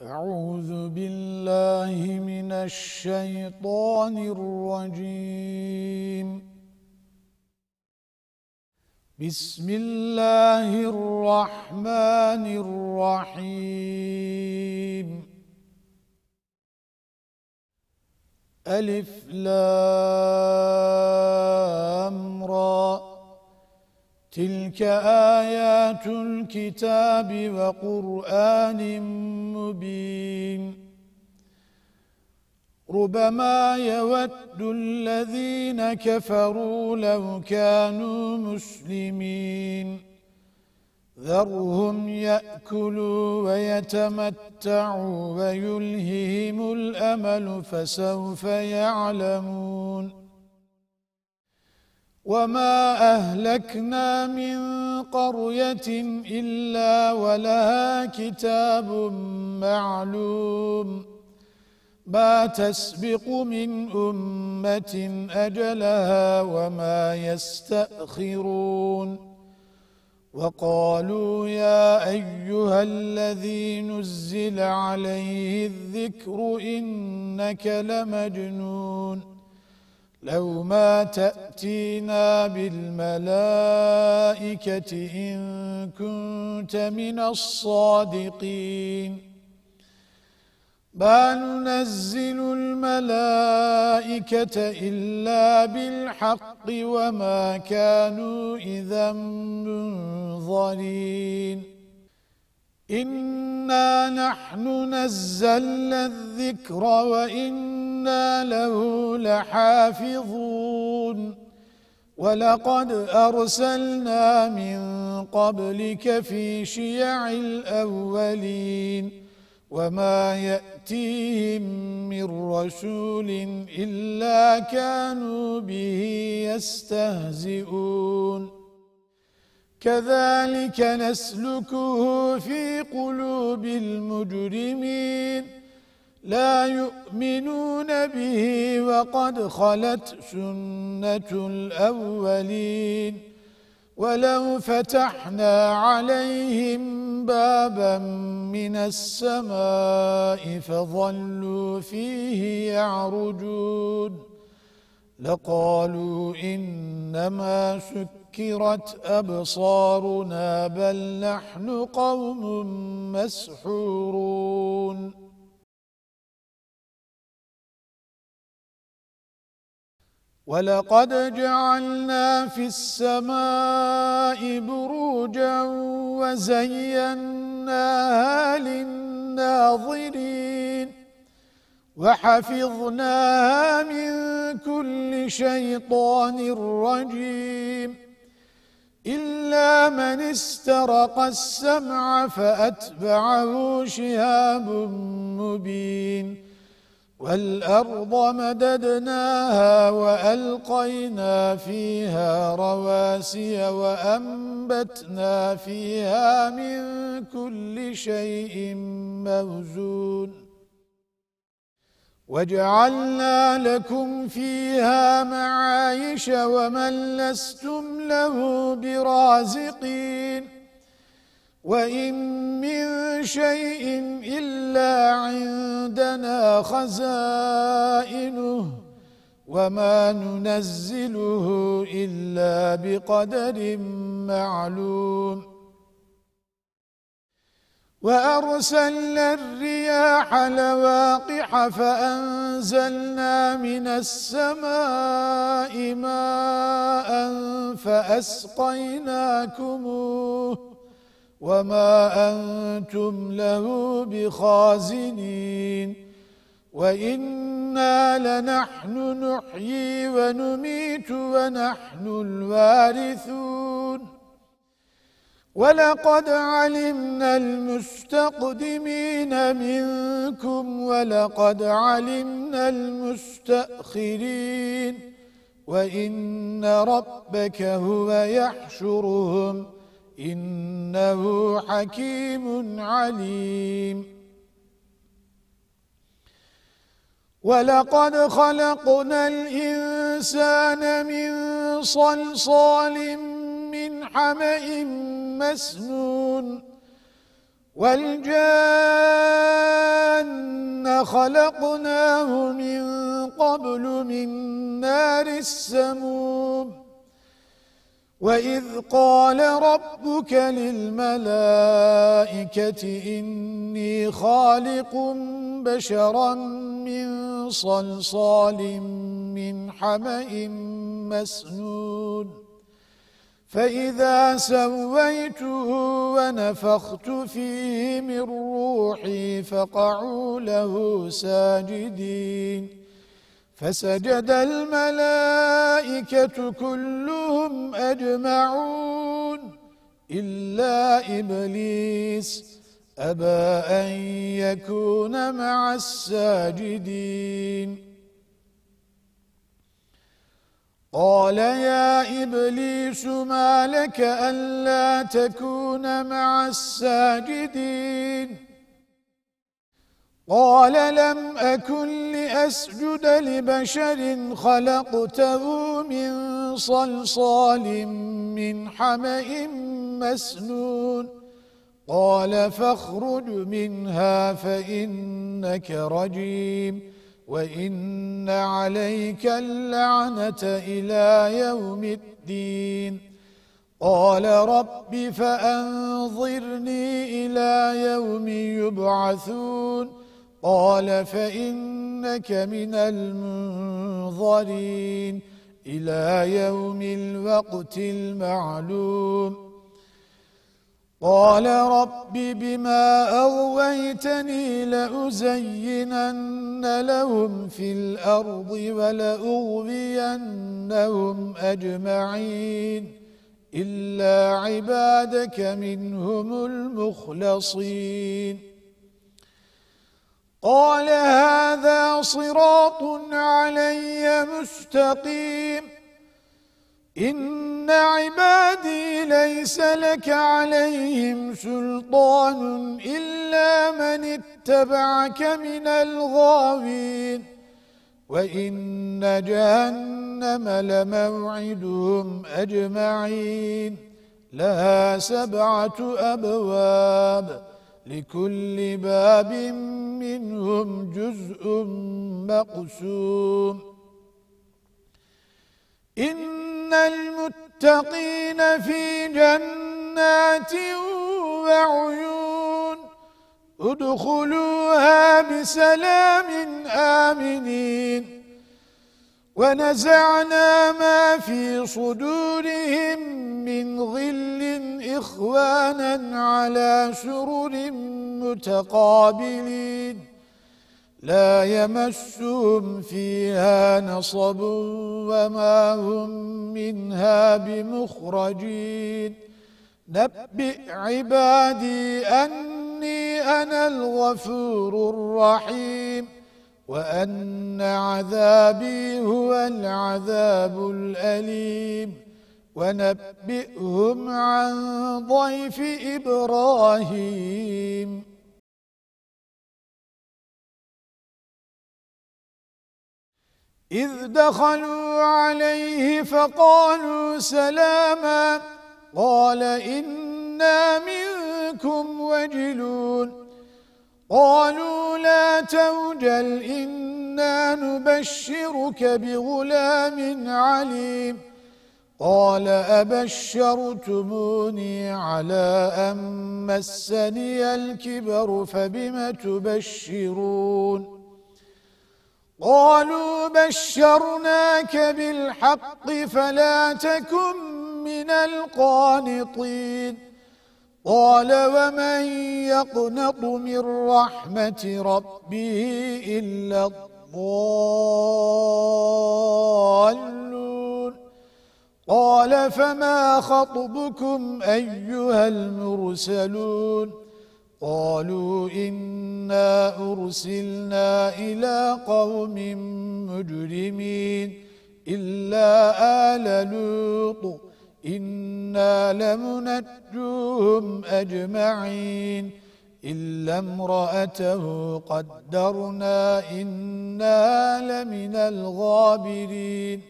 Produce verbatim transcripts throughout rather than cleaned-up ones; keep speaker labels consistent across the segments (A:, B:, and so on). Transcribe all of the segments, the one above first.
A: أعوذ بالله من الشيطان الرجيم. بسم الله الرحمن الرحيم. ألف لام را تلك آيات الكتاب وقرآن مبين. ربما يود الذين كفروا لو كانوا مسلمين ذرهم يأكلوا ويتمتعوا ويلههم الأمل فسوف يعلمون. وما أهلكنا من قرية إلا ولها كتاب معلوم ما تسبق من أمة أجلها وما يستأخرون. وقالوا يا أيها الذي نزل عليه الذكر إنك لمجنون لو ما تأتينا بالملائكة إن كنت من الصادقين. ما ننزل الملائكة إلا بالحق وما كانوا إذا منظرين. إنا نحن نزلنا الذكر وإنا له لحافظون. ولقد أرسلنا من قبلك في شيع الأولين وما يأتيهم من رسول إلا كانوا به يستهزئون. كذلك نسلكه في قلوب المجرمين لا يؤمنون به وقد خلت سنة الأولين. ولو فتحنا عليهم بابا من السماء فظلوا فيه يعرجون لقالوا إنما سكرت أبصارنا بل نحن قوم مسحورون. ولقد جعلنا في السماء بروجا وزيناها للناظرين وحفظناها من كل شيطان رجيم إلا من استرق السمع فأتبعه شهاب مبين. والأرض مددناها وألقينا فيها رواسي وأنبتنا فيها من كل شيء موزون. وجعلنا لكم فيها معايش ومن لستم له برازقين. وإن من شيء إلا عندنا خزائنه وما ننزله إلا بقدر معلوم. وأرسلنا الرياح لواقح فأنزلنا من السماء ماء فأسقيناكموه وما أنتم له بخازنين. وإنا لنحن نحيي ونميت ونحن الوارثون. ولقد علمنا المستقدمين منكم ولقد علمنا المستأخرين وإن ربك هو يحشرهم إنه حكيم عليم. ولقد خلقنا الإنسان من صلصال من حمإ مسنون والجان خلقناه من قبل من نار السموم وإذ قال ربك للملائكة إني خالق بشرا من صلصال من حمأ مسنون فإذا سويته ونفخت فيه من روحي فقعوا له ساجدين فسجد الملائكة كلهم أجمعون إلا إبليس أبى أن يكون مع الساجدين قال يا إبليس ما لك ألا تكون مع الساجدين قال لم أكن لأسجد لبشر خلقته من صلصال من حمأ مسنون قال فاخرج منها فإنك رجيم وإن عليك اللعنة إلى يوم الدين قال رب فأنظرني إلى يوم يبعثون قال فإنك من المنظرين إلى يوم الوقت المعلوم قال رب بما أغويتني لأزينن لهم في الأرض ولأغوينهم أجمعين إلا عبادك منهم المخلصين قال هذا صراط علي مستقيم إن عبادي ليس لك عليهم سلطان إلا من اتبعك من الغاوين وإن جهنم لموعدهم أجمعين لها سبعة أبواب لكل باب منهم جزء مقسوم إن المتقين في جنات وعيون ادخلوها بسلام آمنين ونزعنا ما في صدورهم من غل إخوانا على سرر متقابلين لا يمسهم فيها نصب وما هم منها بمخرجين نبئ عبادي أني أنا الغفور الرحيم وأن عذابي هو العذاب الأليم ونبئهم عن ضيف إبراهيم إذ دخلوا عليه فقالوا سلاما قال إنا منكم وجلون قالوا لا توجل إنا نبشرك بغلام عليم قال أبشرتموني على أن مسني الكبر فبم تبشرون قالوا بشرناك بالحق فلا تكن من القانطين قال ومن يقنط من رحمة ربه إلا الضالون قال فما خطبكم أيها المرسلون قالوا إنا أرسلنا إلى قوم مجرمين إلا آل لوط إنا لمنجوهم أجمعين إلا امرأته قدرنا إنا لمن الغابرين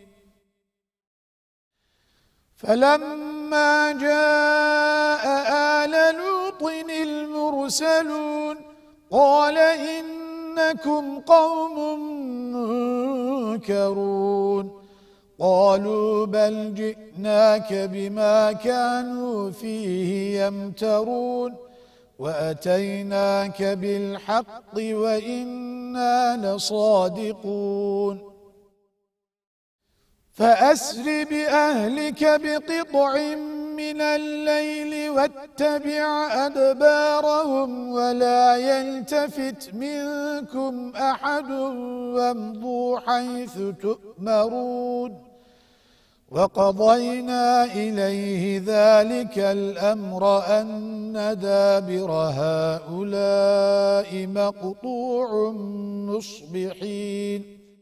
A: فلما جاء آل لوط المرسلين المرسلون قال إنكم قوم منكرون قالوا بل جئناك بما كانوا فيه يمترون وأتيناك بالحق وإنا لصادقون فأسر بأهلك بقطع من الليل واتبع أدبارهم ولا يلتفت منكم أحد وامضوا حيث تؤمرون وقضينا إليه ذلك الأمر أن دابر هؤلاء مقطوع مصبحين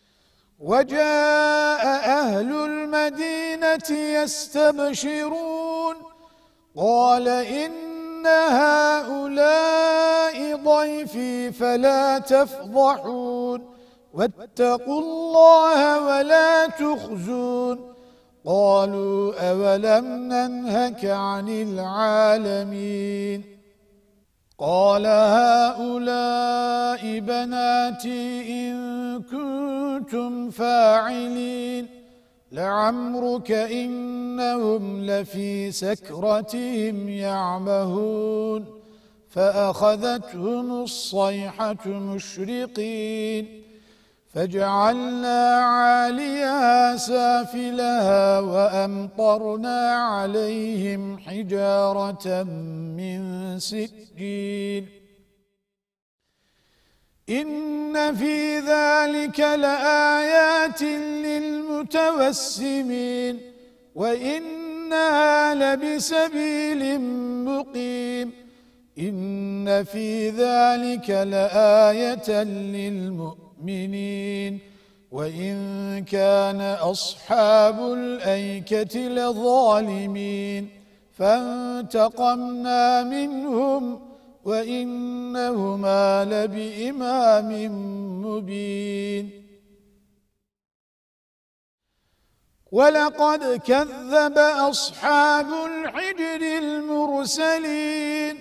A: وجاء أهل المدينة يستبشرون قال إن هؤلاء ضيفي فلا تفضحون واتقوا الله ولا تخزون قالوا أولم ننهك عن العالمين قال هؤلاء بناتي إن كنتم فاعلين لعمرك إنهم لفي سكرتهم يعمهون فأخذتهم الصيحة مشرقين فجعلنا عاليها سافلها وأمطرنا عليهم حجارة من سجيل إن في ذلك لآيات للمتوسمين وإنها لبسبيل مقيم إن في ذلك لآية للمؤمنين وإن كان أصحاب الأيكة لظالمين فانتقمنا منهم وإنهما لبإمام مبين ولقد كذب أصحاب الحجر المرسلين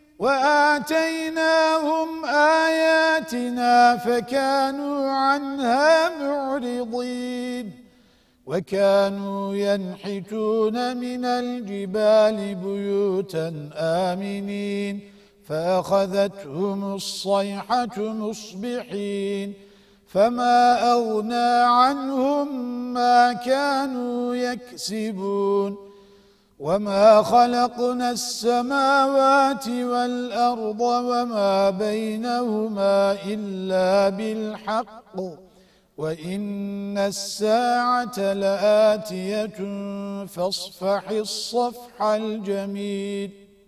A: وآتيناهم آياتنا فكانوا عنها معرضين وكانوا ينحتون من الجبال بيوتا آمنين فأخذتهم الصيحة مصبحين فما أغنى عنهم ما كانوا يكسبون وما خلقنا السماوات والأرض وما بينهما إلا بالحق وإن الساعة لآتية فاصفح الصفح الجميل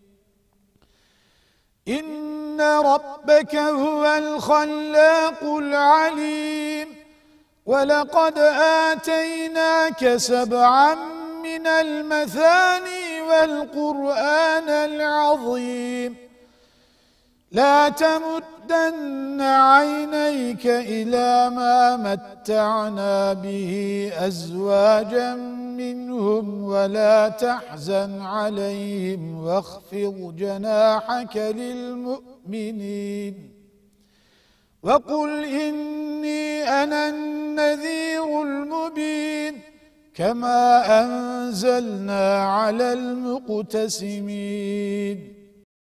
A: إن ربك هو الخلاق العليم ولقد آتيناك سبعا من المثاني والقرآن العظيم لا تمدن عينيك إلى ما متعنا به أزواجا منهم ولا تحزن عليهم واخفض جناحك للمؤمنين وقل إني أنا النذير المبين كما أنزلنا على المقتسمين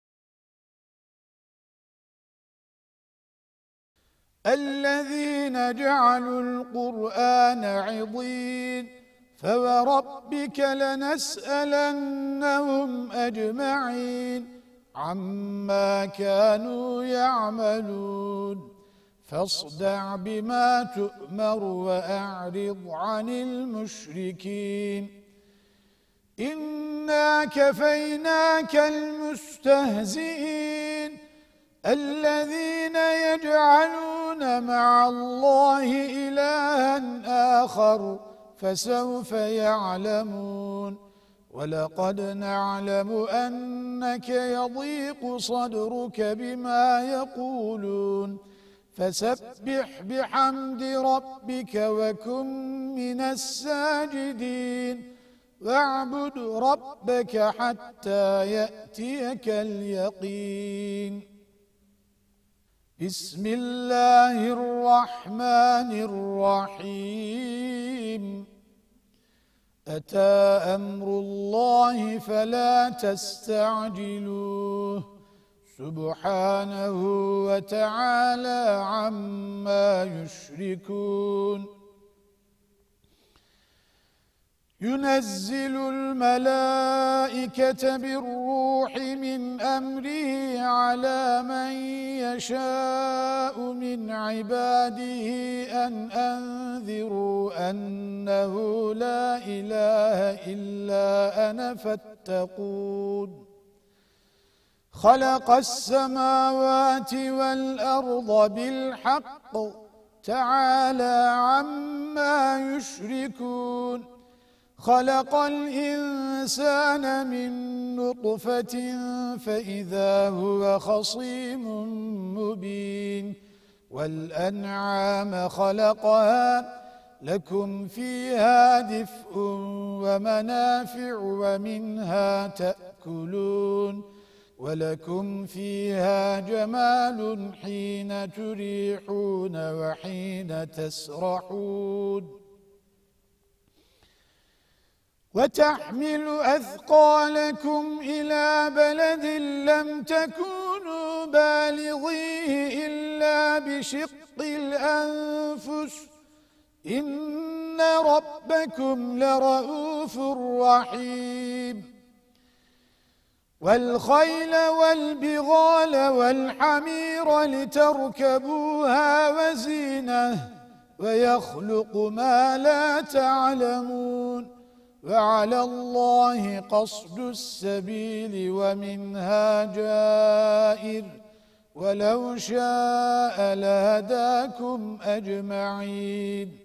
A: الذين جعلوا القرآن عضين فوربك لنسألنهم أجمعين عما كانوا يعملون فاصدع بما تؤمر وأعرض عن المشركين إنا كفيناك المستهزئين الذين يجعلون مع الله إلها آخر فسوف يعلمون ولقد نعلم أنك يضيق صدرك بما يقولون فسبح بحمد ربك وكن من الساجدين واعبد ربك حتى يأتيك اليقين. بسم الله الرحمن الرحيم. أتى أمر الله فلا تستعجلوه سبحانه وتعالى عما يشركون. ينزل الملائكة بالروح من أمره على من يشاء من عباده أن أنذروا أنه لا إله إلا أنا فاتقون. خلق السماوات والأرض بالحق تعالى عما يشركون. خلق الإنسان من نطفة فإذا هو خصيم مبين. والأنعام خلقها لكم فيها دفء ومنافع ومنها تأكلون ولكم فيها جمال حين تريحون وحين تسرحون. وتحمل أثقالكم إلى بلد لم تكونوا بالغيه إلا بشق الأنفس إن ربكم لرؤوف رحيم. والخيل والبغال والحمير لتركبوها وزينة ويخلق ما لا تعلمون. وعلى الله قصد السبيل ومنها جائر ولو شاء لهداكم أجمعين.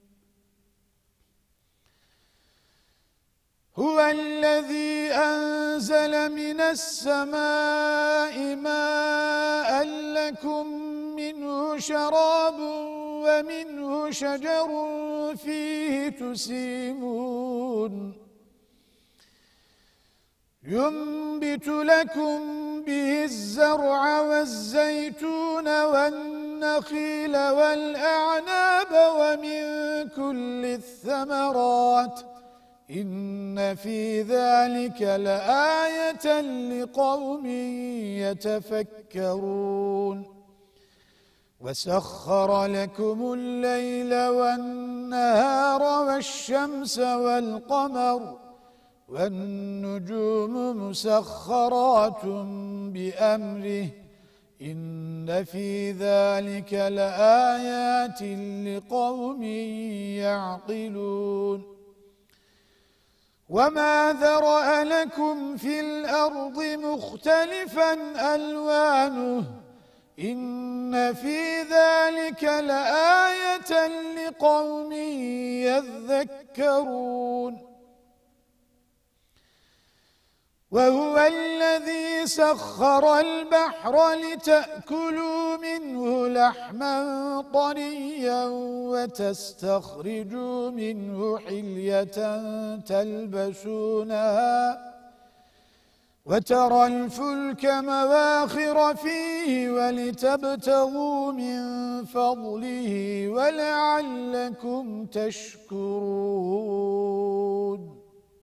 A: هو الذي أنزل من السماء ماء لكم منه شراب ومنه شجر فيه تسيمون. ينبت لكم به الزرع والزيتون والنخيل والأعناب ومن كل الثمرات إن في ذلك لآية لقوم يتفكرون. وسخر لكم الليل والنهار والشمس والقمر والنجوم مسخرات بأمره إن في ذلك لآيات لقوم يعقلون. وما ذرأ لكم في الأرض مختلفا ألوانه إن في ذلك لآية لقوم يذكرون. وهو الذي سخر البحر لتأكلوا منه لحما طريا وتستخرجوا منه حلية تلبسونها وترى الفلك مواخر فيه ولتبتغوا من فضله ولعلكم تشكرون.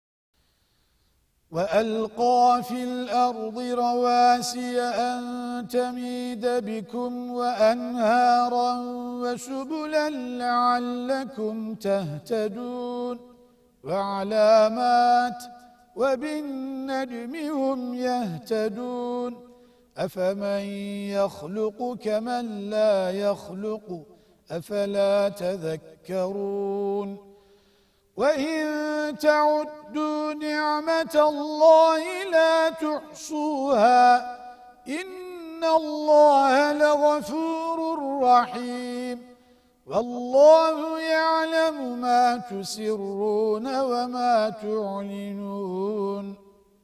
A: وألقى في الأرض رواسي أن تميد بكم وأنهارا وسبلا لعلكم تهتدون. وعلامات وبالنجم هم يهتدون. أفمن يخلق كمن لا يخلق أفلا تذكرون. وإن تعدوا نعمة الله لا تحصوها إن الله لغفور رحيم. والله يعلم ما تسرون وما تعلنون.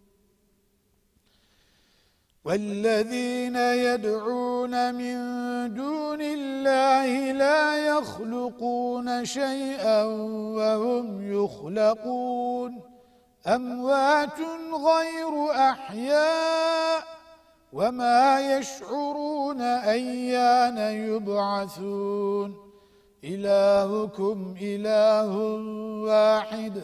A: والذين يدعون من دون الله لا يخلقون شيئا وهم يخلقون أموات غير أحياء وما يشعرون أيان يبعثون إلهكم إله واحد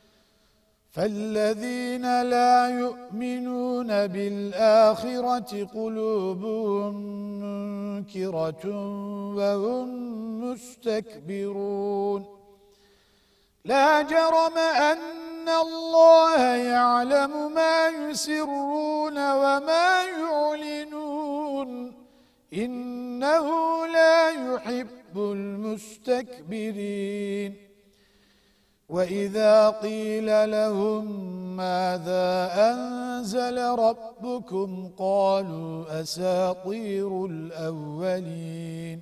A: فالذين لا يؤمنون بالآخرة قلوبهم منكرة وهم مستكبرون لا جرم أن الله يعلم ما يسرون وما يعلنون إنه لا يحب المستكبرين وإذا قيل لهم ماذا أنزل ربكم قالوا أساطير الأولين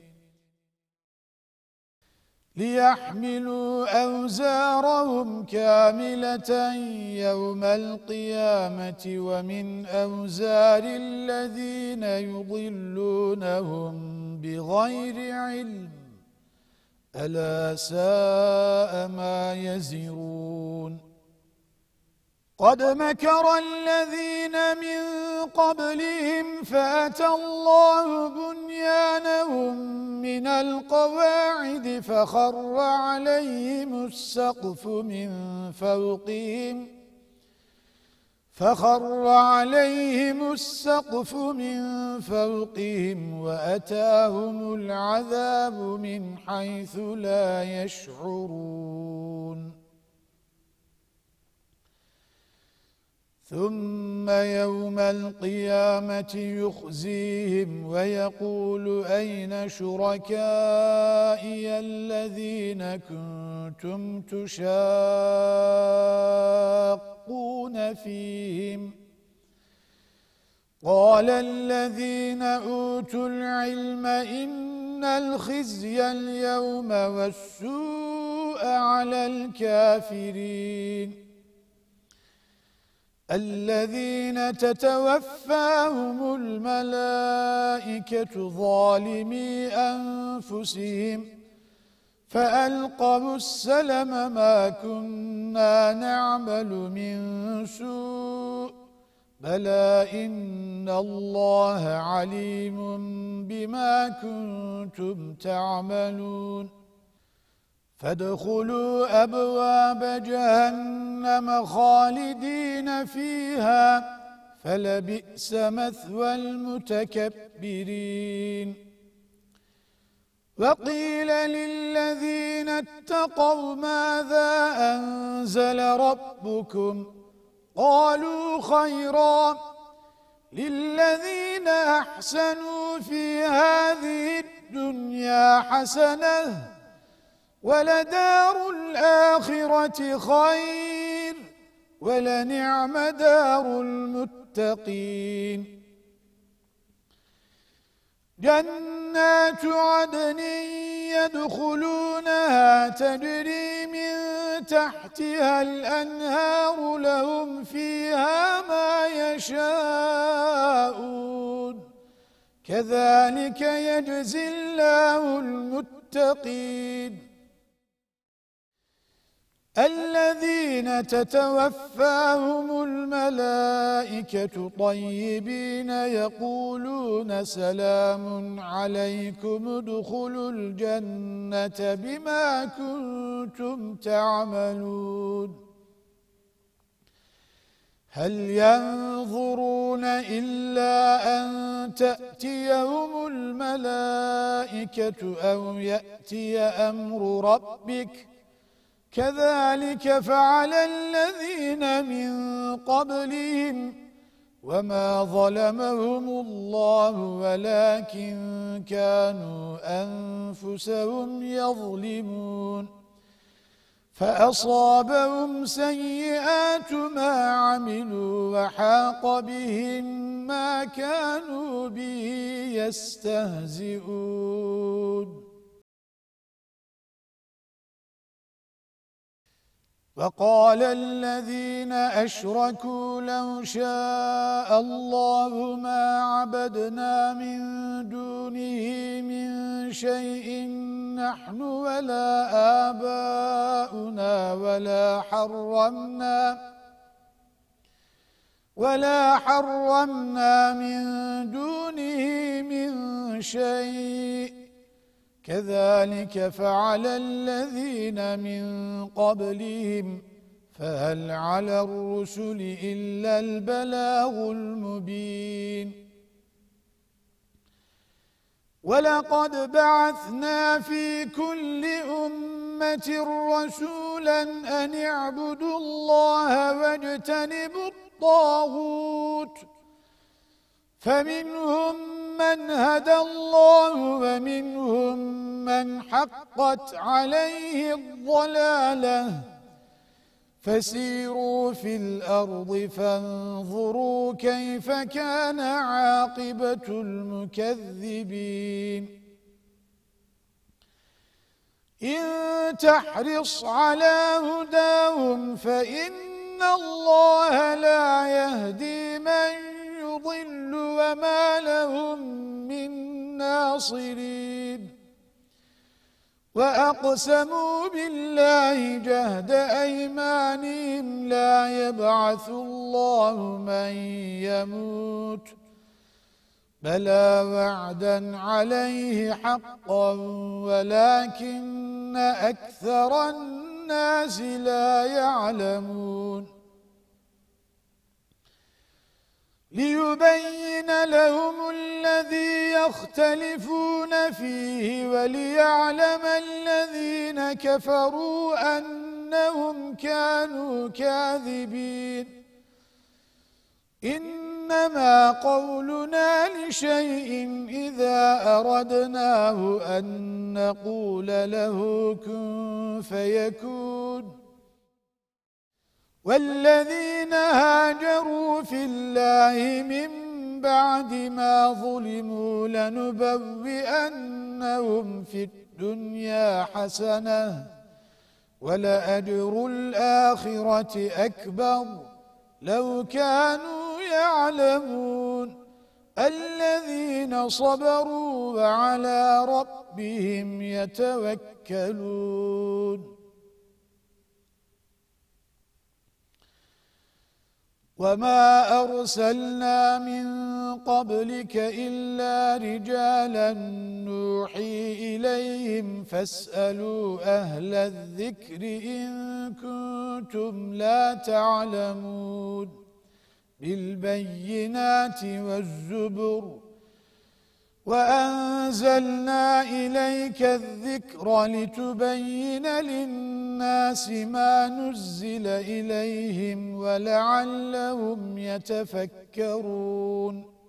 A: ليحملوا أوزارهم كاملة يوم القيامة ومن أوزار الذين يضلونهم بغير علم ألا ساء ما يزرون قد مكر الذين من قبلهم فأتى الله بنيانهم من القواعد فخر عليهم السقف من فوقهم فخر عليهم السقف من فوقهم وأتاهم العذاب من حيث لا يشعرون ثم يوم القيامة يخزيهم ويقول أين شركائي الذين كنتم تشاقون فيهم قال الذين أوتوا العلم إن الخزي اليوم والسوء على الكافرين الذين تتوفاهم الملائكة ظالمي أنفسهم فألقوا السلم ما كنا نعمل من سوء بلى إن الله عليم بما كنتم تعملون فادخلوا أبواب جهنم خالدين فيها فلبئس مثوى المتكبرين وقيل للذين اتقوا ماذا أنزل ربكم قالوا خيرا للذين أحسنوا في هذه الدنيا حسنة ولدار الآخرة خير ولنعم دار المتقين جنات عدن يدخلونها تجري من تحتها الأنهار لهم فيها ما يشاءون كذلك يجزي الله المتقين الذين تتوفاهم الملائكة طيبين يقولون سلام عليكم ادخلوا الجنة بما كنتم تعملون هل ينظرون إلا أن تأتيهم الملائكة أو يأتي أمر ربك كذلك فعل الذين من قبلهم وما ظلمهم الله ولكن كانوا أنفسهم يظلمون فأصابهم سيئات ما عملوا وحاق بهم ما كانوا به يستهزئون وقال الذين أشركوا لو شاء الله ما عبدنا من دونه من شيء نحن ولا آباؤنا ولا حرمنا ولا حرمنا من دونه من شيء كذلك فعل الذين من قبلهم فهل على الرسل إلا البلاغ المبين ولقد بعثنا في كل أمة رسولا أن اعبدوا الله واجتنبوا الطاغوت فمنهم من هدى الله ومنهم من حقت عليه الضلالة فسيروا في الأرض فانظروا كيف كان عاقبة المكذبين إن تحرص على هداهم فإن الله لا يهدي من يضل وما لهم من ناصرين وأقسموا بالله جهد أيمانهم لا يبعث الله من يموت بلى وعدا عليه حقا ولكن أكثر الناس لا يعلمون ليبين لهم الذي يختلفون فيه وليعلم الذين كفروا أنهم كانوا كاذبين إنما قولنا لشيء إذا أردناه أن نقول له كن فيكون والذين هاجروا في الله من بعد ما ظلموا لنبوئنهم في الدنيا حسنة ولأجر الآخرة أكبر لو كانوا يعلمون الذين صبروا وعلى ربهم يتوكلون وما أرسلنا من قبلك إلا رجالا نوحي إليهم فاسألوا أهل الذكر إن كنتم لا تعلمون بالبينات والزبر وأنزلنا إليك الذكر لتبين للناس ما نزل إليهم ولعلهم يتفكرون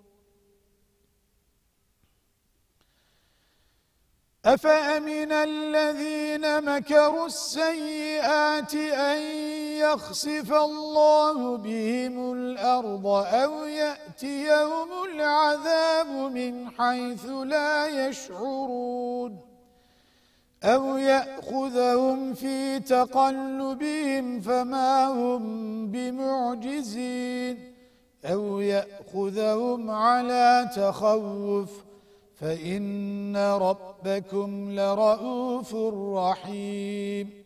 A: أفأمن الذين مكروا السيئات أن يخسف الله بهم الأرض أو يأتيهم العذاب من حيث لا يشعرون أو يأخذهم في تقلبهم فما هم بمعجزين أو يأخذهم على تخوف فإن ربكم لرؤوف رحيم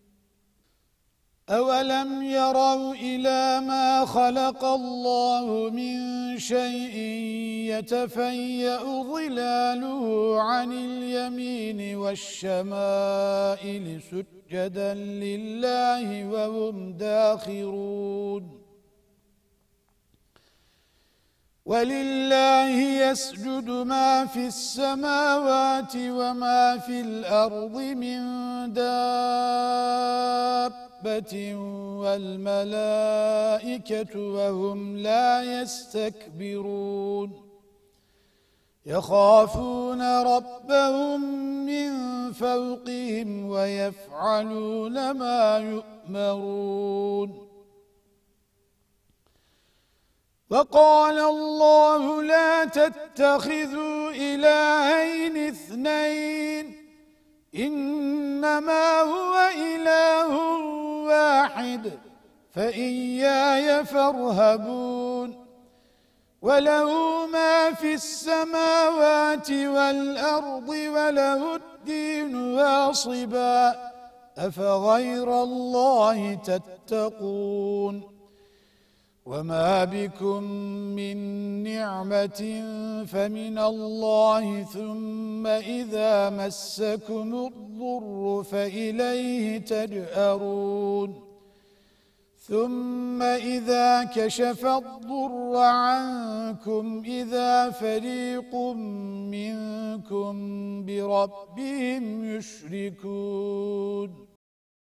A: أولم يروا إلى ما خلق الله من شيء يتفيأ ظلاله عن اليمين والشمائل سجدا لله وهم داخرون ولله يسجد ما في السماوات وما في الأرض من دابة والملائكة وهم لا يستكبرون يخافون ربهم من فوقهم ويفعلون ما يؤمرون وقال الله لا تتخذوا إلهين اثنين إنما هو إله واحد فإياي فارهبون وله ما في السماوات والأرض وله الدين واصبا أفغير الله تتقون وما بكم من نعمة فمن الله ثم إذا مسكم الضر فإليه تجأرون ثم إذا كشف الضر عنكم إذا فريق منكم بربهم يشركون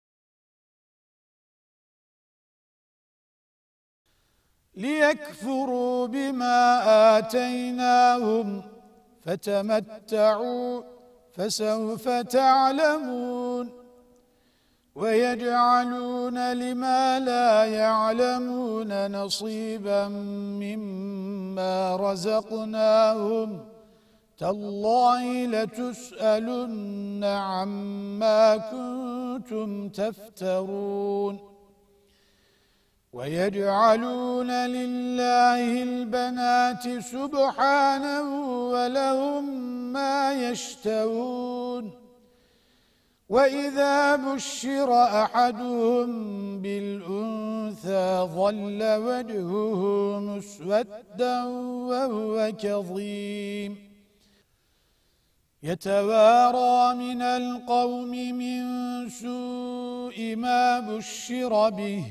A: ليكفروا بما آتيناهم فتمتعوا فسوف تعلمون ويجعلون لما لا يعلمون نصيبا مما رزقناهم تالله لتسألن عما كنتم تفترون ويجعلون لله البنات سبحانه ولهم ما يشتهون وإذا بشر أحدهم بالأنثى ظل وجهه مسودا وهو كظيم يتوارى من القوم من سوء ما بشر به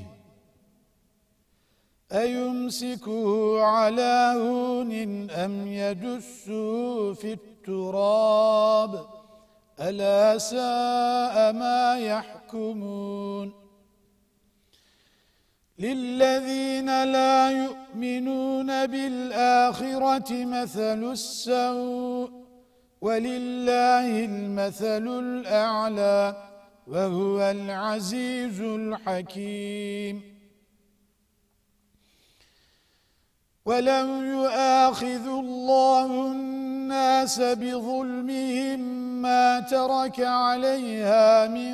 A: أيمسكه على هون أم يدسه في التراب ألا ساء ما يحكمون للذين لا يؤمنون بالآخرة مثل السوء ولله المثل الأعلى وهو العزيز الحكيم ولو يؤاخذ الله الناس بظلمهم ما ترك عليها من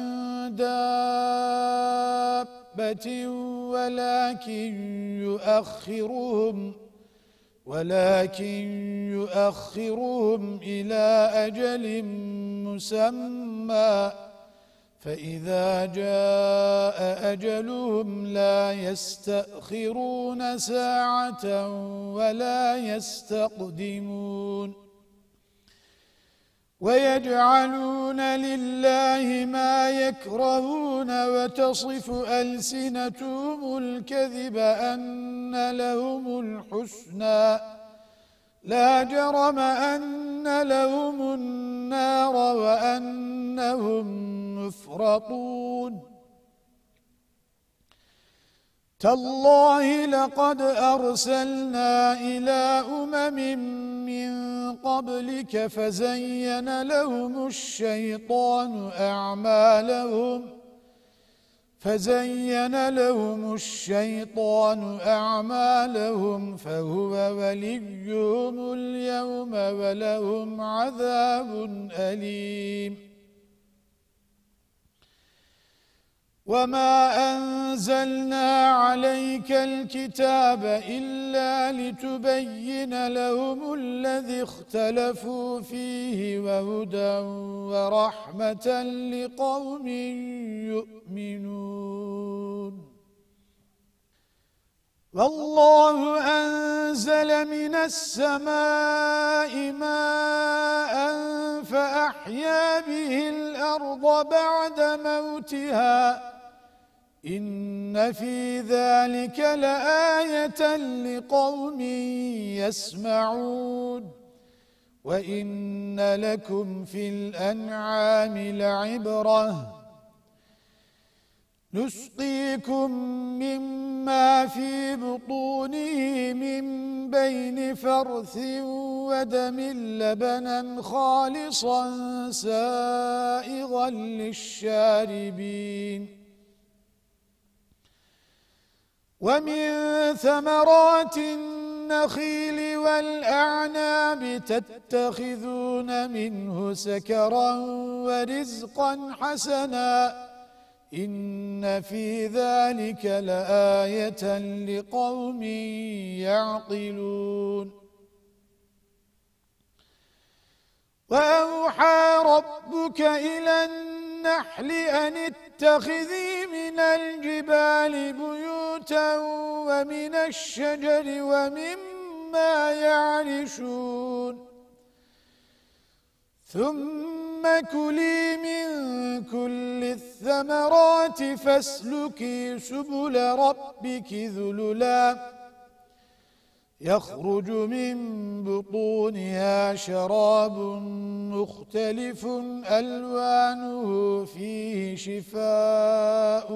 A: دابة ولكن يؤخرهم ولكن يؤخرهم إلى أجل مسمى فإذا جاء أجلهم لا يستأخرون ساعة ولا يستقدمون ويجعلون لله ما يكرهون وتصف ألسنتهم الكذب أن لهم الحسنى لا جرم أن لهم النار وأنهم مفرطون تالله لقد أرسلنا إلى أمم من قبلك فزين لهم الشيطان أعمالهم فزين لهم الشيطان أعمالهم فهو وليهم اليوم ولهم عذاب أليم وما أنزلنا عليك الكتاب إلا لتبين لهم الذي اختلفوا فيه وهدى ورحمة لقوم يؤمنون والله أنزل من السماء ماء فأحيا به الأرض بعد موتها إن في ذلك لآية لقوم يسمعون وإن لكم في الأنعام لعبرة نسقيكم مما في بطونه من بين فرث ودم لبنا خالصا سائغا للشاربين ومن ثمرات النخيل والأعناب تتخذون منه سكرا ورزقا حسنا إن في ذلك لآية لقوم يعقلون وأوحى ربك إلى النحل أن اتخذي من الجبال بيوتا ومن الشجر ومما يعرشون ثم كلي من كل الثمرات فاسلكي سبل ربك ذللا يخرج من بطونها شراب مختلف ألوانه فيه شفاء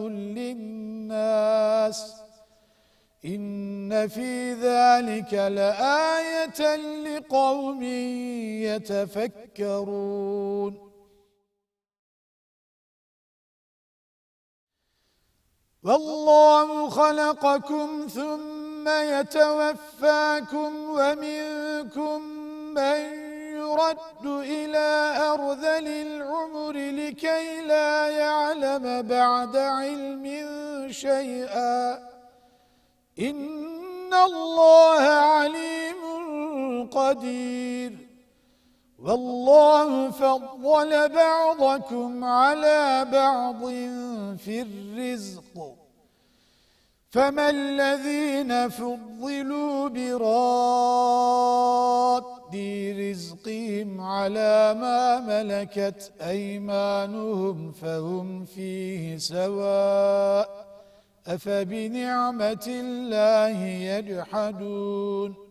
A: للناس إن في ذلك لآية لقوم يتفكرون والله خلقكم ثم يتوفاكم ومنكم من يرد إلى أرذل العمر لكي لا يعلم بعد علم شيئا إن الله عليم قدير والله فضل بعضكم على بعض في الرزق فما الذين فضلوا براد رزقهم على ما ملكت أيمانهم فهم فيه سواء أفبنعمة الله يجحدون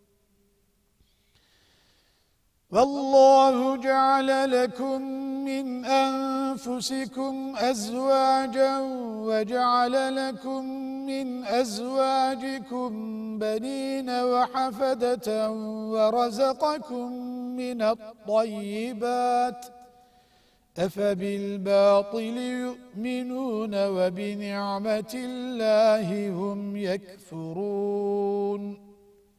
A: والله جعل لكم من أنفسكم أزواجا وجعل لكم من أزواجكم بنين وحفدة ورزقكم من الطيبات أفبالباطل يؤمنون وبنعمة الله هم يكفرون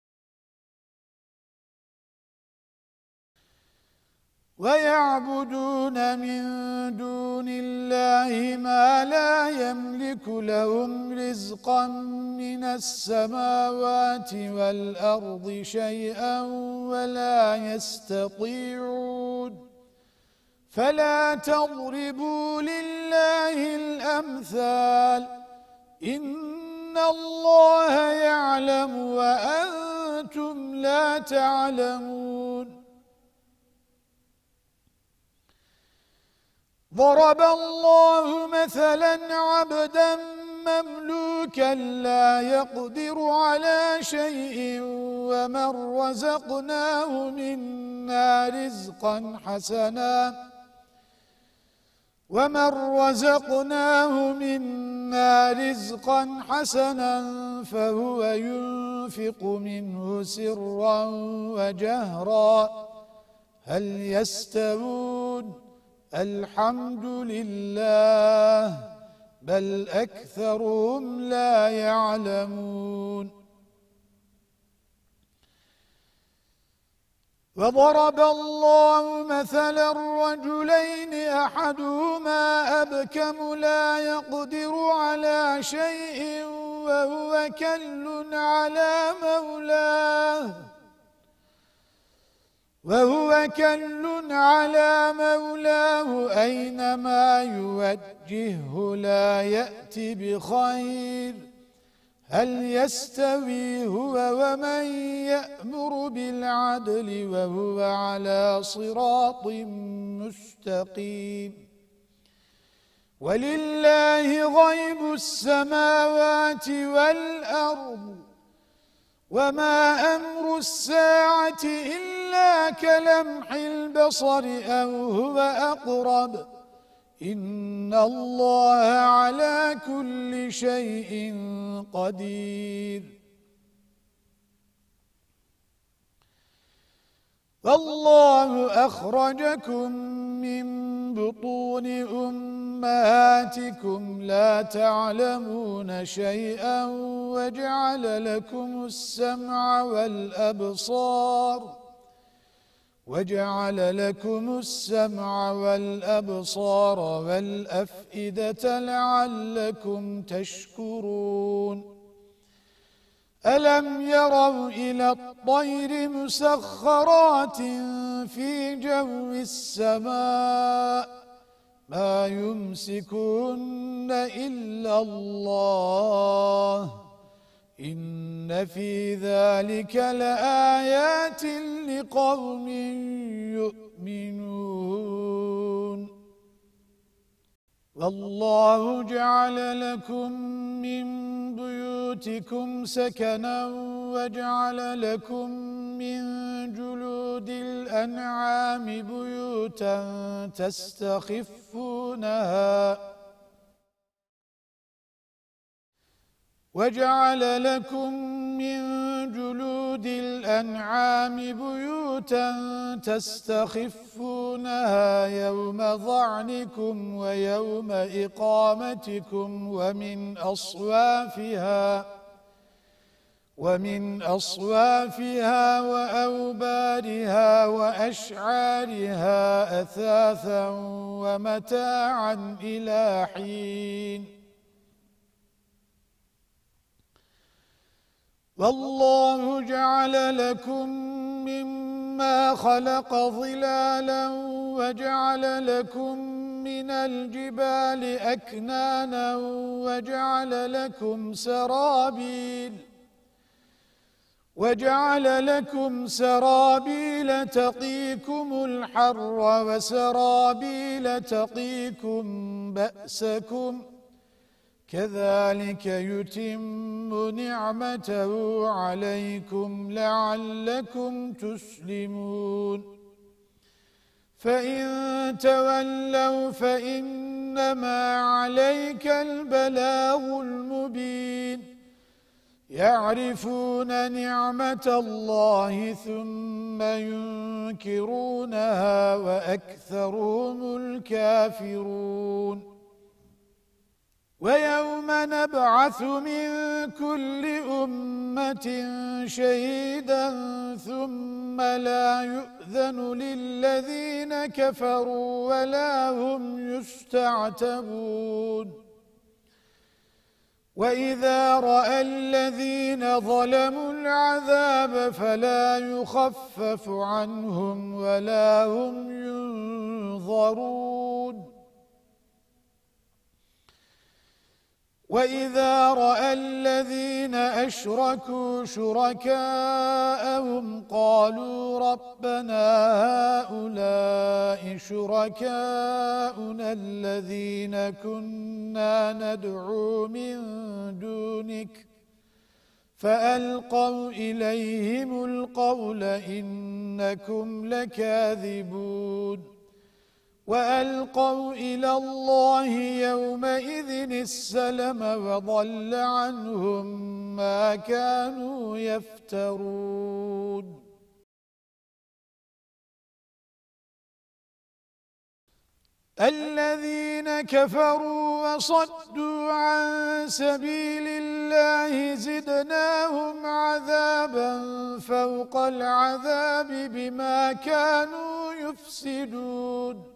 A: ويعبدون من دون الله ما لا يملك لهم رزقا من السماوات والأرض شيئا ولا يستطيعون فلا تضربوا لله الأمثال إن الله يعلم وأنتم لا تعلمون ضرب الله مثلا عبدا مملوكا لا يقدر على شيء ومن رزقناه منا رزقا حسنا ومن رزقناه منا رزقا حسنا فهو ينفق منه سرا وجهرا هل يستوون الحمد لله بل أكثرهم لا يعلمون وضرب الله مثلا رجلين أحدهما أبكم لا يقدر على شيء وهو كل على مولاه وهو كل على مولاه أينما يوجهه لا يأتي بخير هل يستوي هو ومن يأمر بالعدل وهو على صراط مستقيم ولله غيب السماوات والأرض وما أمر الساعة إلا كلمح البصر أو هو أقرب إن الله على كل شيء قدير والله أخرجكم من بطون أمهاتكم لا تعلمون شيئا وجعل لكم السمع والأبصار وجعل لكم السمع والأبصار والأفئدة لعلكم تشكرون ألم يروا إلى الطير مسخرات في جو السماء ما يمسكن إلا الله إن في ذلك لآيات لقوم يؤمنون والله جعل لكم من بيوتكم سكنا وجعل لكم من جلود الأنعام بيوتا تستخفونها وجعل لكم من جلود الأنعام بيوتا تستخفونها يوم ظعنكم ويوم إقامتكم ومن أصوافها ومن أصوافها وأوبارها وأشعارها أثاثا ومتاعا إلى حين والله جعل لكم مما خلق ظلالا وجعل لكم من الجبال أكنانا وجعل لكم سرابيل وجعل لكم سرابيل تقيكم الحر وسرابيل تقيكم بأسكم كذلك يتم نعمته عليكم لعلكم تسلمون فإن تولوا فإنما عليك البلاغ المبين يعرفون نعمة الله ثم ينكرونها وأكثرهم الكافرون ويوم نبعث من كل أمة شهيدا ثم لا يؤذن للذين كفروا ولا هم يستعتبون وإذا رأى الذين ظلموا العذاب فلا يخفف عنهم ولا هم ينظرون وإذا رأى الذين أشركوا شركاءهم قالوا ربنا هؤلاء شركاؤنا الذين كنا ندعو من دونك فألقوا إليهم القول إنكم لكاذبون وألقوا إلى الله يومئذ السلم وضل عنهم ما كانوا يفترون الذين كفروا وصدوا عن سبيل الله زدناهم عذابا فوق العذاب بما كانوا يفسدون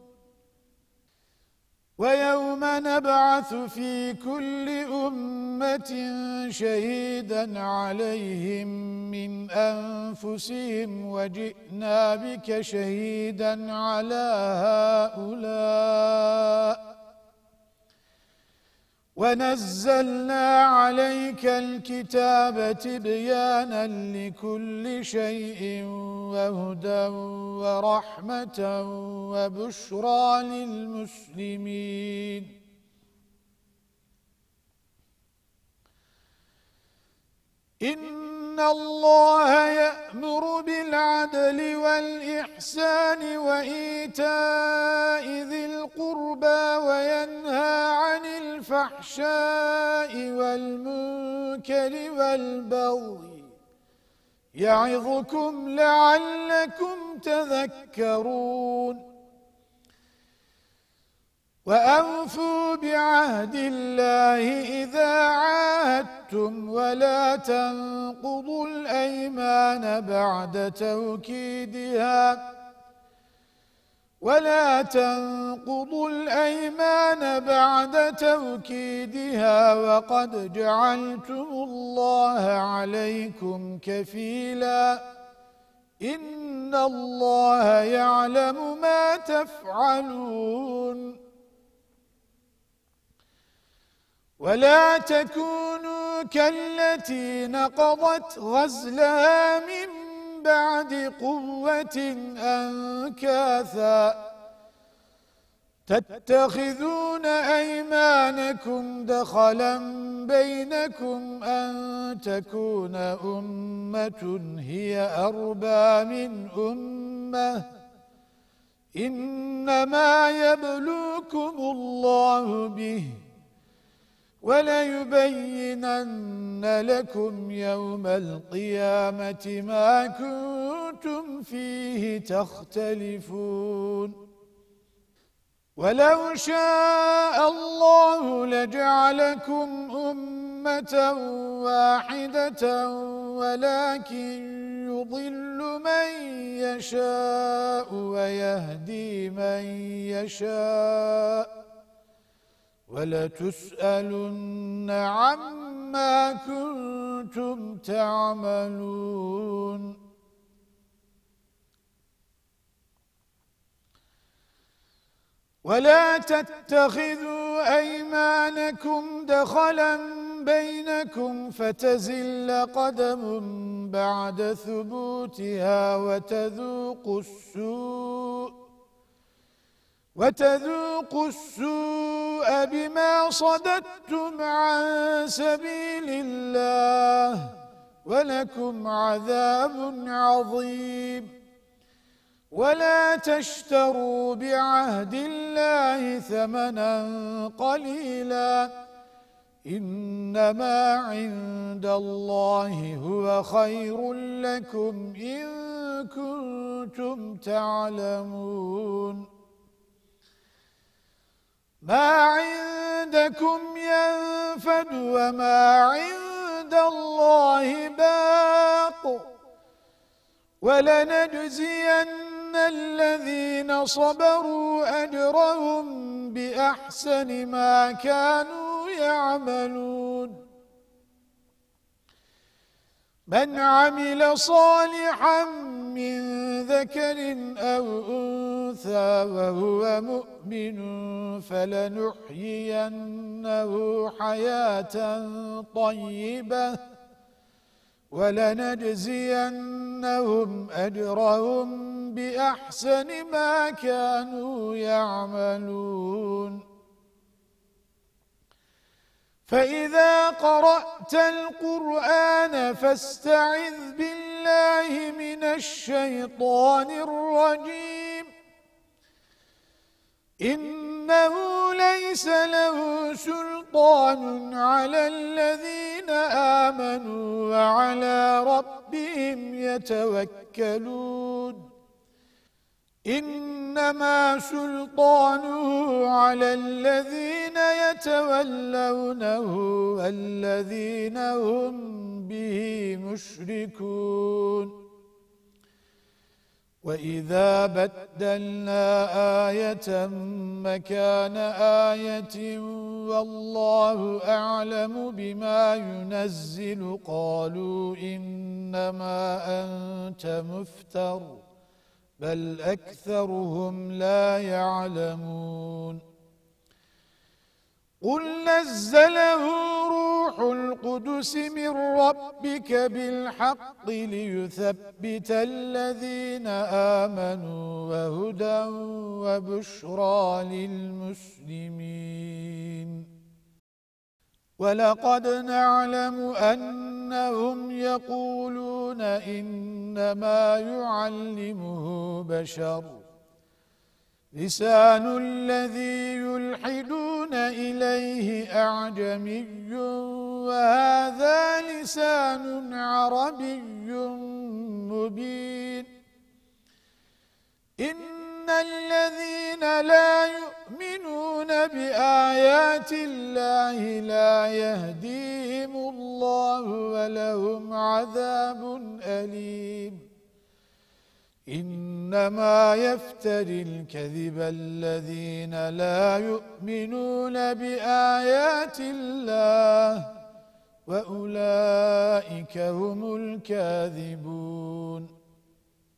A: ويوم نبعث في كل أمة شهيدا عليهم من أنفسهم وجئنا بك شهيدا على هؤلاء ونزلنا عليك الكتاب تبيانا لكل شيء وهدى ورحمة وبشرى للمسلمين إن الله يأمر بالعدل والإحسان وإيتاء ذي القربى وينهى عن الفحشاء والمنكر والبغي يعظكم لعلكم تذكرون وأوفوا بعهد الله إذا عاهدتم ولا تنقضوا الأيمان بعد توكيدها ولا تنقضوا الأيمان بعد توكيدها وقد جعلتم الله عليكم كفيلا إن الله يعلم ما تفعلون ولا تكونوا كالتي نقضت غزلها من بعد قوة أنكاثا تتخذون أيمانكم دخلا بينكم أن تكون أمة هي أربى من أمة إنما يبلوكم الله به وليبينن لكم يوم القيامة ما كنتم فيه تختلفون ولو شاء الله لجعلكم أمة واحدة ولكن يضل من يشاء ويهدي من يشاء ولتسألن عما كنتم تعملون ولا تتخذوا أيمانكم دخلا بينكم فتزل قدم بعد ثبوتها وتذوقوا السوء وتذوقوا السوء بما صددتم عن سبيل الله ولكم عذاب عظيم ولا تشتروا بعهد الله ثمنا قليلا إنما عند الله هو خير لكم إن كنتم تعلمون ما عندكم ينفد وما عند الله باق ولنجزين الذين صبروا أجرهم بأحسن ما كانوا يعملون من عمل صالحا من ذكر أو أنثى وهو مؤمن فلنحيينه حياة طيبة ولنجزينهم أجرهم بأحسن ما كانوا يعملون فإذا قرأت القرآن فاستعذ بالله من الشيطان الرجيم إنه ليس له سلطان على الذين آمنوا وعلى ربهم يتوكلون إنما سلطانه على الذين يتولونه والذين هم به مشركون وَإِذَا بَدَّلْنَا آيَةً مَكَانَ آيَةٍ وَاللَّهُ أَعْلَمُ بِمَا يُنَزِّلُ قَالُوا إِنَّمَا أَنْتَ مُفْتَرٍ بَلْ أَكْثَرُهُمْ لَا يَعْلَمُونَ قُلْ نَزَّلَهُ رُوحُ الْقُدُسِ مِنْ رَبِّكَ بِالْحَقِّ لِيُثَبِّتَ الَّذِينَ آمَنُوا وَهُدًى وَبُشْرَى لِلْمُسْلِمِينَ وَلَقَدْ نَعْلَمُ أَنَّهُمْ يَقُولُونَ إِنَّمَا يُعَلِّمُهُ بَشَرٌ لسان الذي يلحدون إليه أعجمي وهذا لسان عربي مبين إن الذين لا يؤمنون بآيات الله لا يهديهم الله ولهم عذاب أليم إنما يفتري الكذب الذين لا يؤمنون بآيات الله وأولئك هم الكاذبون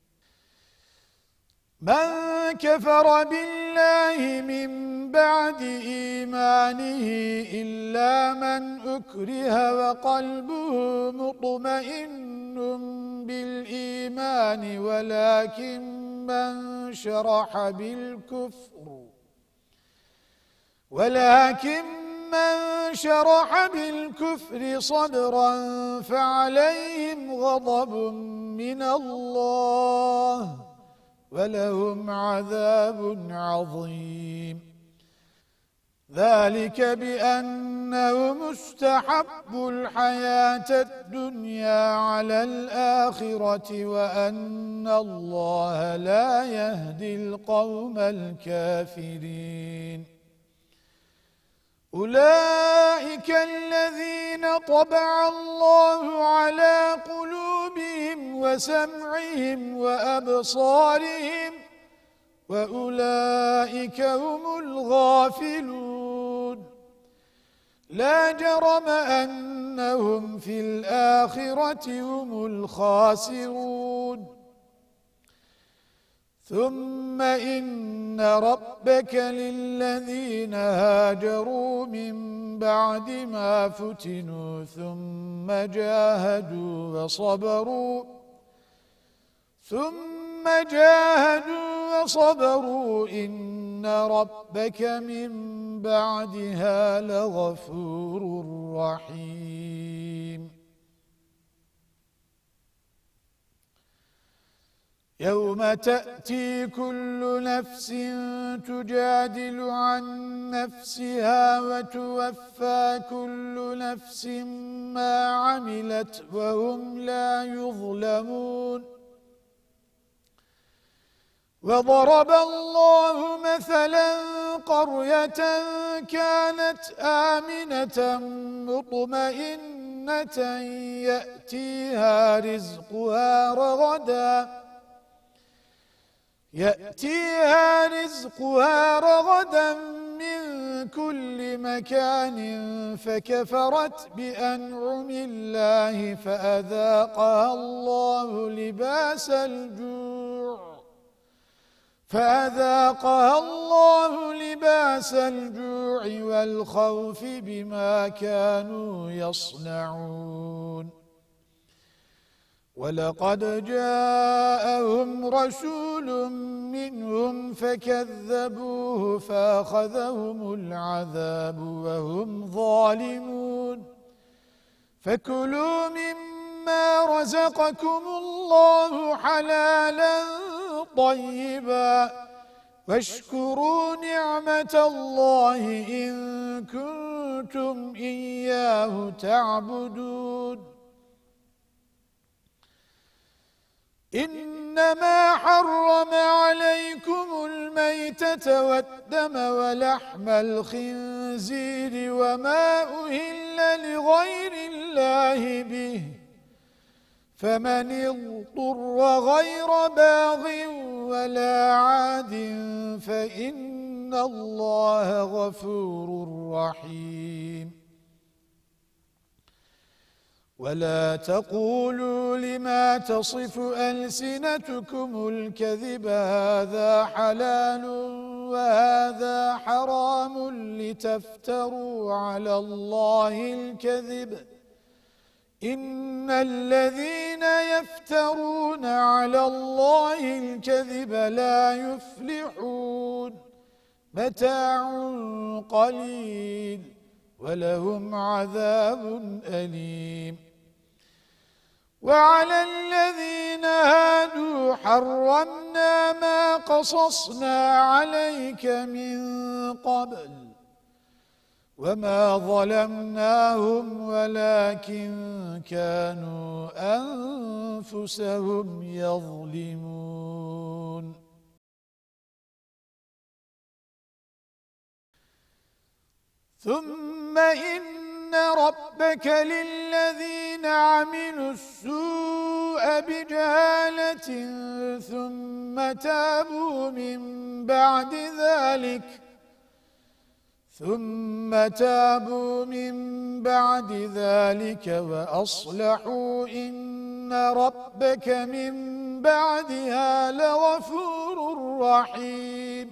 A: من كفر بالله من بعد إيمانه إلا من أكره وقلبه مطمئن بالإيمان ولكن من شرح بالكفر ولكن من شرح بالكفر صدرا فعليهم غضب من الله ولهم عذاب عظيم ذلك بأنهم استحبوا الحياة الدنيا على الآخرة وأن الله لا يهدي القوم الكافرين أولئك الذين طبع الله على قلوبهم وسمعهم وأبصارهم وأولئك هم الغافلون لا جرم أنهم في الآخرة هم الخاسرون ثم إن ربك للذين هاجروا من بعد ما فتنوا ثم جاهدوا وصبروا ثم جاهدوا وصبروا إن ربك من بعدها لغفور رحيم يوم تأتي كل نفس تجادل عن نفسها وتوفى كل نفس ما عملت وهم لا يظلمون وضرب الله مثلا قرية كانت آمنة مطمئنة يأتيها رزقها رغداً يأتيها رزقها رغدا من كل مكان فكفرت بأنعم الله فأذاقها الله لباس الجوع فأذاقها الله لباس الجوع والخوف بما كانوا يصنعون ولقد جاءهم رسول منهم فكذبوه فأخذهم العذاب وهم ظالمون فكلوا مما رزقكم الله حلالا طيبا واشكروا نعمة الله إن كنتم إياه تعبدون إنما حرم عليكم الميتة والدم ولحم الخنزير وما أهل لغير الله به فمن اضطر غير باغ ولا عاد فإن الله غفور رحيم ولا تقولوا لما تصف ألسنتكم الكذب هذا حلال وهذا حرام لتفتروا على الله الكذب إن الذين يفترون على الله الكذب لا يفلحون متاع قليل ولهم عذاب أليم وعلى الذين هادوا حرمنا ما قصصنا عليك من قبل وما ظلمناهم ولكن كانوا أنفسهم يظلمون ثم إن ربك للذين عملوا السوء بجهالة ثم تابوا من بعد ذلك ثم تابوا من بعد ذلك وأصلحوا إن ربك من بعدها لغفور رحيم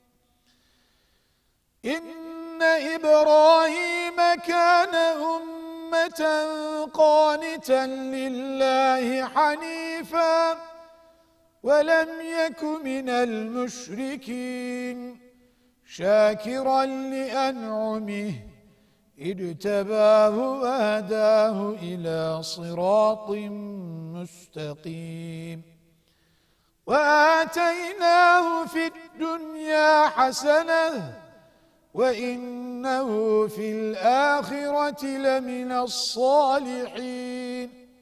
A: إن إبراهيم كان أمة قانتا لله حنيفا ولم يك من المشركين شاكرا لأنعمه اجتباه وهداه إلى صراط مستقيم وآتيناه في الدنيا حسنة وإنه في الآخرة لمن الصالحين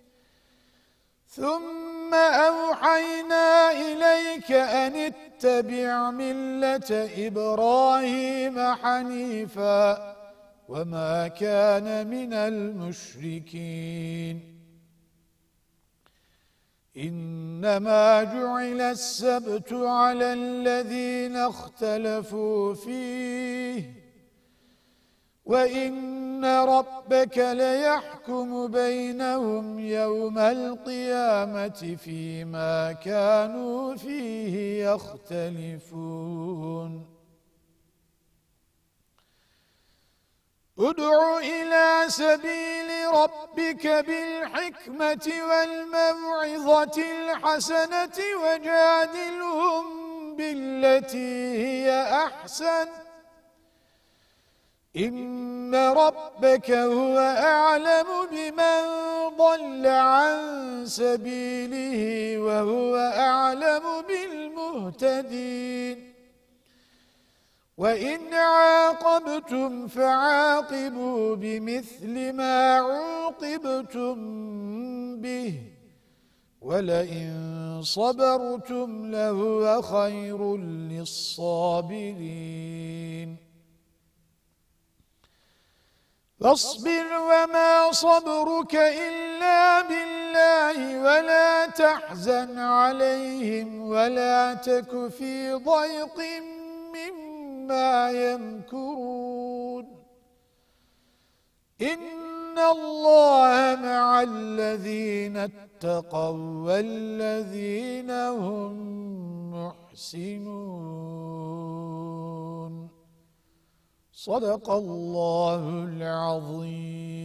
A: ثم أوحينا إليك أن اتبع ملة إبراهيم حنيفا وما كان من المشركين إنما جعل السبت على الذين اختلفوا فيه وإن ربك ليحكم بينهم يوم القيامة فيما كانوا فيه يختلفون ادع إلى سبيل ربك بالحكمة والموعظة الحسنة وجادلهم بالتي هي أحسن إن ربك هو أعلم بمن ضل عن سبيله وهو أعلم بالمهتدين وإن عاقبتم فعاقبوا بمثل ما عوقبتم به ولئن صبرتم لهو خير للصابرين فاصبر وما صبرك إلا بالله ولا تحزن عليهم ولا تك في ضيق مما يمكرون إن الله مع الذين اتقوا والذين هم محسنون صدق الله العظيم.